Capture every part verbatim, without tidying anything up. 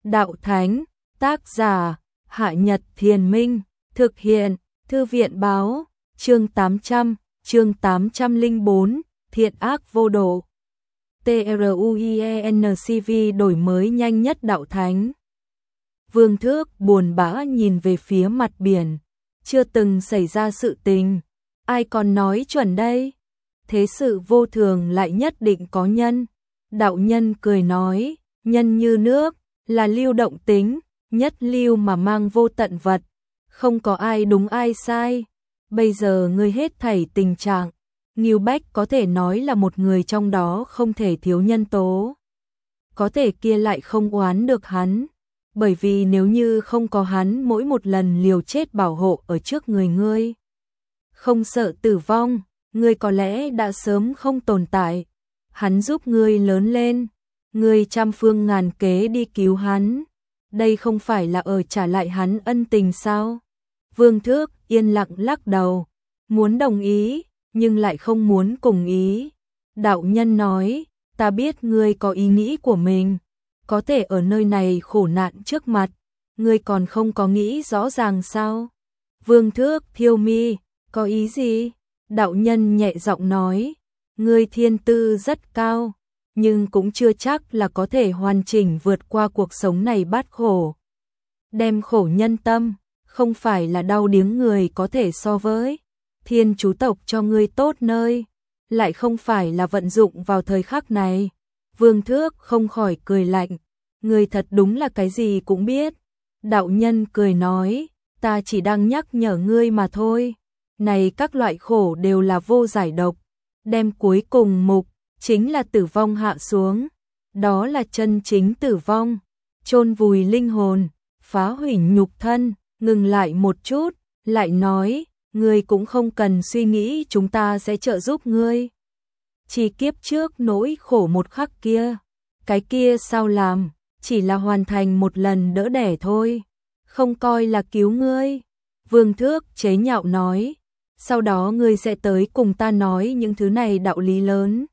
Đạo Thánh, tác giả, Hạ Nhật Thiền Minh, thực hiện, Thư viện Báo, chương tám trăm, chương tám trăm lẻ bốn, thiện ác vô độ. TRUIENCV đổi mới nhanh nhất Đạo Thánh. Vương Thước buồn bã nhìn về phía mặt biển, chưa từng xảy ra sự tình, ai còn nói chuẩn đây? Thế sự vô thường lại nhất định có nhân. Đạo nhân cười nói, nhân như nước, là lưu động tính, nhất lưu mà mang vô tận vật, không có ai đúng ai sai. Bây giờ ngươi hết thảy tình trạng, Ngưu Bách có thể nói là một người trong đó không thể thiếu nhân tố. Có thể kia lại không oán được hắn, bởi vì nếu như không có hắn mỗi một lần liều chết bảo hộ ở trước người ngươi, không sợ tử vong, ngươi có lẽ đã sớm không tồn tại. Hắn giúp ngươi lớn lên, ngươi trăm phương ngàn kế đi cứu hắn, đây không phải là ở trả lại hắn ân tình sao? Vương Thước yên lặng lắc đầu, muốn đồng ý, nhưng lại không muốn cùng ý. Đạo nhân nói, ta biết ngươi có ý nghĩ của mình, có thể ở nơi này khổ nạn trước mặt, ngươi còn không có nghĩ rõ ràng sao? Vương Thước thiêu mi, có ý gì? Đạo nhân nhẹ giọng nói, ngươi thiên tư rất cao, nhưng cũng chưa chắc là có thể hoàn chỉnh vượt qua cuộc sống này bát khổ. Đem khổ nhân tâm, không phải là đau điếng người có thể so với. Thiên chú tộc cho ngươi tốt nơi, lại không phải là vận dụng vào thời khắc này. Vương Thước không khỏi cười lạnh, ngươi thật đúng là cái gì cũng biết. Đạo nhân cười nói, ta chỉ đang nhắc nhở ngươi mà thôi. Này các loại khổ đều là vô giải độc, đem cuối cùng mục, chính là tử vong hạ xuống. Đó là chân chính tử vong, chôn vùi linh hồn, phá hủy nhục thân. Ngừng lại một chút, lại nói, ngươi cũng không cần suy nghĩ chúng ta sẽ trợ giúp ngươi. Chỉ kiếp trước nỗi khổ một khắc kia, cái kia sao làm, chỉ là hoàn thành một lần đỡ đẻ thôi, không coi là cứu ngươi. Vương Thước chế nhạo nói, sau đó ngươi sẽ tới cùng ta nói những thứ này đạo lý lớn.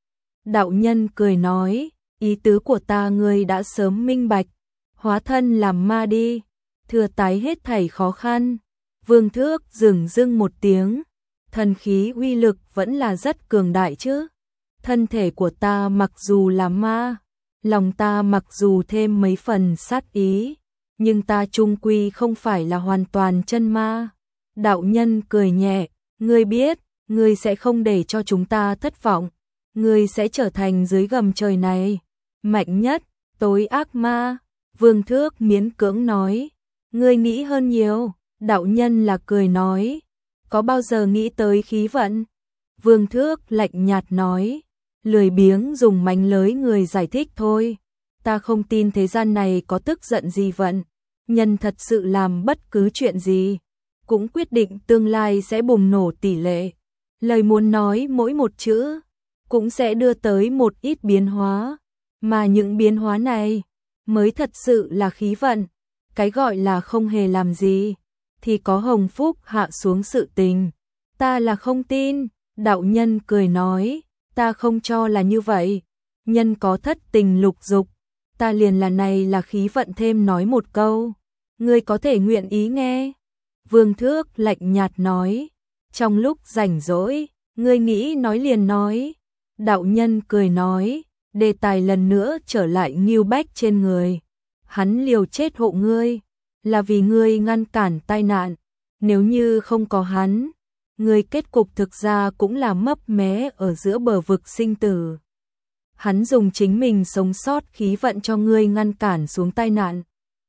Đạo nhân cười nói, ý tứ của ta ngươi đã sớm minh bạch, hóa thân làm ma đi, thừa tái hết thảy khó khăn. Vương Thước dừng dưng một tiếng, thần khí uy lực vẫn là rất cường đại chứ. Thân thể của ta mặc dù là ma, lòng ta mặc dù thêm mấy phần sát ý, nhưng ta chung quy không phải là hoàn toàn chân ma. Đạo nhân cười nhẹ, ngươi biết, ngươi sẽ không để cho chúng ta thất vọng, ngươi sẽ trở thành dưới gầm trời này mạnh nhất, tối ác ma. Vương Thước miễn cưỡng nói, ngươi nghĩ hơn nhiều. Đạo nhân là cười nói, có bao giờ nghĩ tới khí vận? Vương Thước lạnh nhạt nói, lười biếng dùng mánh lới người giải thích thôi. Ta không tin thế gian này có tức giận gì vận. Nhân thật sự làm bất cứ chuyện gì, cũng quyết định tương lai sẽ bùng nổ tỷ lệ. Lời muốn nói mỗi một chữ, cũng sẽ đưa tới một ít biến hóa. Mà những biến hóa này, mới thật sự là khí vận. Cái gọi là không hề làm gì, thì có hồng phúc hạ xuống sự tình. Ta là không tin. Đạo nhân cười nói, ta không cho là như vậy. Nhân có thất tình lục dục, ta liền là này là khí vận thêm nói một câu. Ngươi có thể nguyện ý nghe. Vương Thước lạnh nhạt nói, trong lúc rảnh rỗi, ngươi nghĩ nói liền nói. Đạo nhân cười nói, đề tài lần nữa trở lại Ngưu Bách trên người. Hắn liều chết hộ ngươi, là vì ngươi ngăn cản tai nạn. Nếu như không có hắn, ngươi kết cục thực ra cũng là mấp mé ở giữa bờ vực sinh tử. Hắn dùng chính mình sống sót khí vận cho ngươi ngăn cản xuống tai nạn.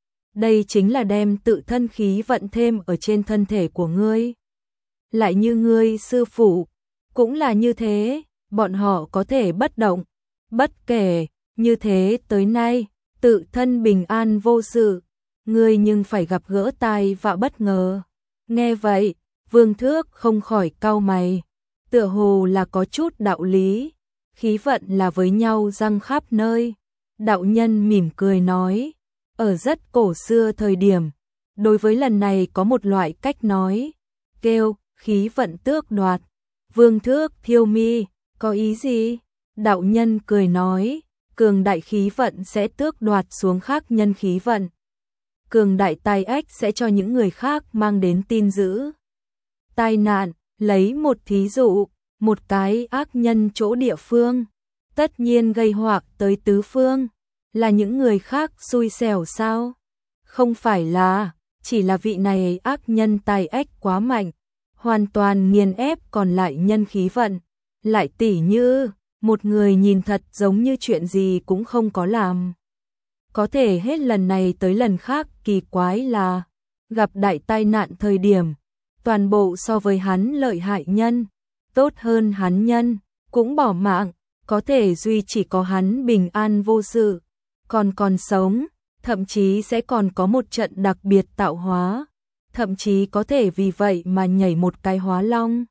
Đây chính là đem tự thân khí vận thêm ở trên thân thể của ngươi. Lại như ngươi sư phụ, cũng là như thế, bọn họ có thể bất động, bất kể, như thế tới nay, tự thân bình an vô sự. Ngươi nhưng phải gặp gỡ tai vạ bất ngờ. Nghe vậy, Vương Thước không khỏi cau mày, tựa hồ là có chút đạo lý. Khí vận là với nhau răng khắp nơi. Đạo nhân mỉm cười nói, ở rất cổ xưa thời điểm, đối với lần này có một loại cách nói, kêu khí vận tước đoạt. Vương Thước thiêu mi, có ý gì? Đạo nhân cười nói, cường đại khí vận sẽ tước đoạt xuống khác nhân khí vận. Cường đại tai ách sẽ cho những người khác mang đến tin dữ. Tai nạn, lấy một thí dụ, một cái ác nhân chỗ địa phương, tất nhiên gây họa tới tứ phương, là những người khác xui xẻo sao? Không phải là, chỉ là vị này ác nhân tai ách quá mạnh, hoàn toàn nghiền ép còn lại nhân khí vận, lại tỉ như một người nhìn thật giống như chuyện gì cũng không có làm. Có thể hết lần này tới lần khác kỳ quái là gặp đại tai nạn thời điểm, toàn bộ so với hắn lợi hại nhân, tốt hơn hắn nhân, cũng bỏ mạng, có thể duy chỉ có hắn bình an vô sự, còn còn sống, thậm chí sẽ còn có một trận đặc biệt tạo hóa, thậm chí có thể vì vậy mà nhảy một cái hóa long.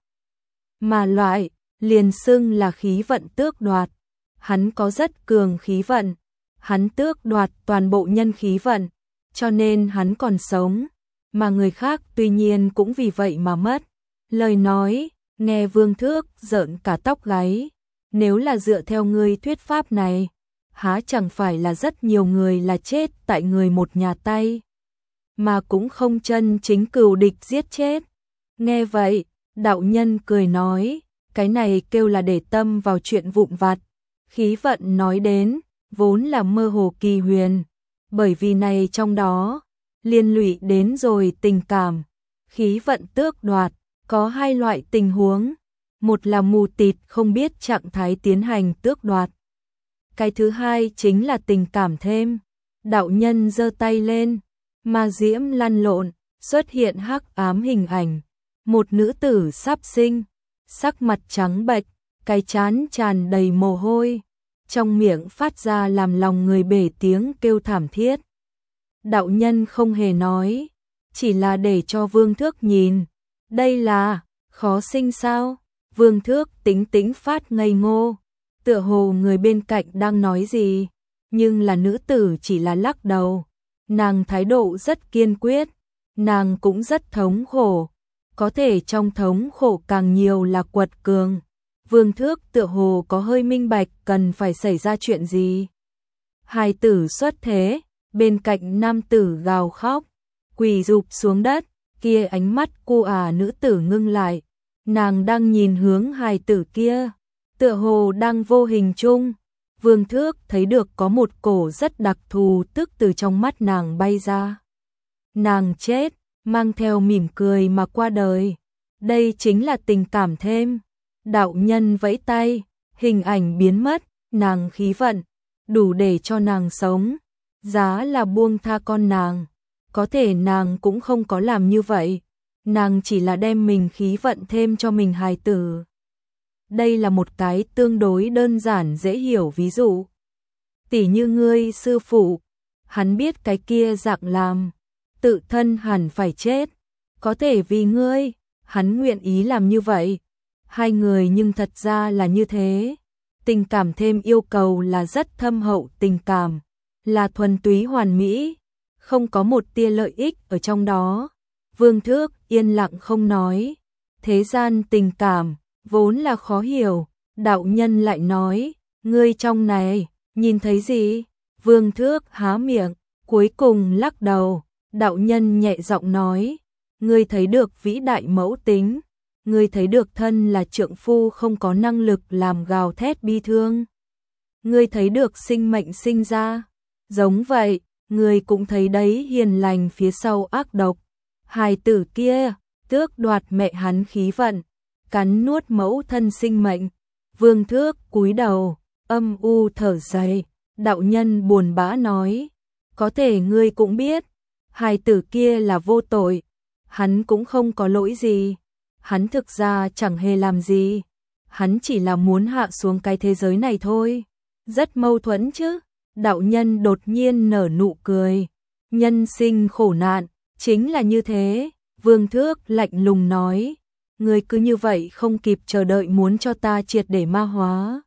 Mà loại, liền xưng là khí vận tước đoạt, hắn có rất cường khí vận, hắn tước đoạt toàn bộ nhân khí vận, cho nên hắn còn sống, mà người khác tuy nhiên cũng vì vậy mà mất. Lời nói, nghe Vương Thước giỡn cả tóc gáy, nếu là dựa theo ngươi thuyết pháp này, há chẳng phải là rất nhiều người là chết tại người một nhà tay, mà cũng không chân chính cừu địch giết chết. Nghe vậy, đạo nhân cười nói, cái này kêu là để tâm vào chuyện vụn vặt, khí vận nói đến, vốn là mơ hồ kỳ huyền, bởi vì này trong đó, liên lụy đến rồi tình cảm, khí vận tước đoạt, có hai loại tình huống, một là mù tịt không biết trạng thái tiến hành tước đoạt. Cái thứ hai chính là tình cảm thêm. Đạo nhân giơ tay lên, ma diễm lăn lộn, xuất hiện hắc ám hình ảnh. Một nữ tử sắp sinh, sắc mặt trắng bệch, cái trán tràn đầy mồ hôi, trong miệng phát ra làm lòng người bể tiếng kêu thảm thiết. Đạo nhân không hề nói, chỉ là để cho Vương Thước nhìn. Đây là khó sinh sao? Vương Thước tính tính phát ngây ngô, tựa hồ người bên cạnh đang nói gì, nhưng là nữ tử chỉ là lắc đầu. Nàng thái độ rất kiên quyết, nàng cũng rất thống khổ, có thể trong thống khổ càng nhiều là quật cường. Vương Thước tựa hồ có hơi minh bạch cần phải xảy ra chuyện gì. Hài tử xuất thế, bên cạnh nam tử gào khóc, quỳ rụp xuống đất, kia ánh mắt cô à nữ tử ngưng lại, nàng đang nhìn hướng hài tử kia, tựa hồ đang vô hình chung. Vương Thước thấy được có một cổ rất đặc thù tức từ trong mắt nàng bay ra. Nàng chết, mang theo mỉm cười mà qua đời. Đây chính là tình cảm thêm. Đạo nhân vẫy tay, hình ảnh biến mất, nàng khí vận, đủ để cho nàng sống. Giá là buông tha con nàng. Có thể nàng cũng không có làm như vậy. Nàng chỉ là đem mình khí vận thêm cho mình hài tử. Đây là một cái tương đối đơn giản dễ hiểu ví dụ. Tỉ như ngươi sư phụ, hắn biết cái kia dạng làm, tự thân hẳn phải chết, có thể vì ngươi, hắn nguyện ý làm như vậy. Hai người nhưng thật ra là như thế. Tình cảm thêm yêu cầu là rất thâm hậu tình cảm, là thuần túy hoàn mỹ, không có một tia lợi ích ở trong đó. Vương Thước yên lặng không nói. Thế gian tình cảm vốn là khó hiểu, đạo nhân lại nói, ngươi trong này, nhìn thấy gì? Vương Thước há miệng, cuối cùng lắc đầu, đạo nhân nhẹ giọng nói, ngươi thấy được vĩ đại mẫu tính, ngươi thấy được thân là trượng phu không có năng lực làm gào thét bi thương, ngươi thấy được sinh mệnh sinh ra, giống vậy, ngươi cũng thấy đấy hiền lành phía sau ác độc, hài tử kia, tước đoạt mẹ hắn khí vận, cắn nuốt mẫu thân sinh mệnh. Vương Thước cúi đầu, âm u thở dài, đạo nhân buồn bã nói, có thể ngươi cũng biết, hài tử kia là vô tội, hắn cũng không có lỗi gì, hắn thực ra chẳng hề làm gì, hắn chỉ là muốn hạ xuống cái thế giới này thôi, rất mâu thuẫn chứ. Đạo nhân đột nhiên nở nụ cười, nhân sinh khổ nạn, chính là như thế. Vương Thước lạnh lùng nói, ngươi cứ như vậy không kịp chờ đợi muốn cho ta triệt để ma hóa.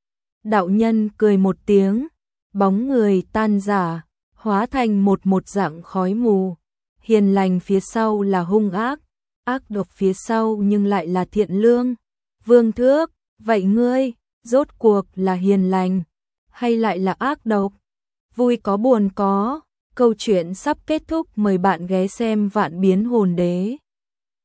Đạo nhân cười một tiếng, bóng người tan rã, hóa thành một một dạng khói mù. Hiền lành phía sau là hung ác, ác độc phía sau nhưng lại là thiện lương. Vương Thước, vậy ngươi, rốt cuộc là hiền lành hay lại là ác độc? Vui có buồn có, câu chuyện sắp kết thúc, mời bạn ghé xem Vạn Biến Hồn Đế.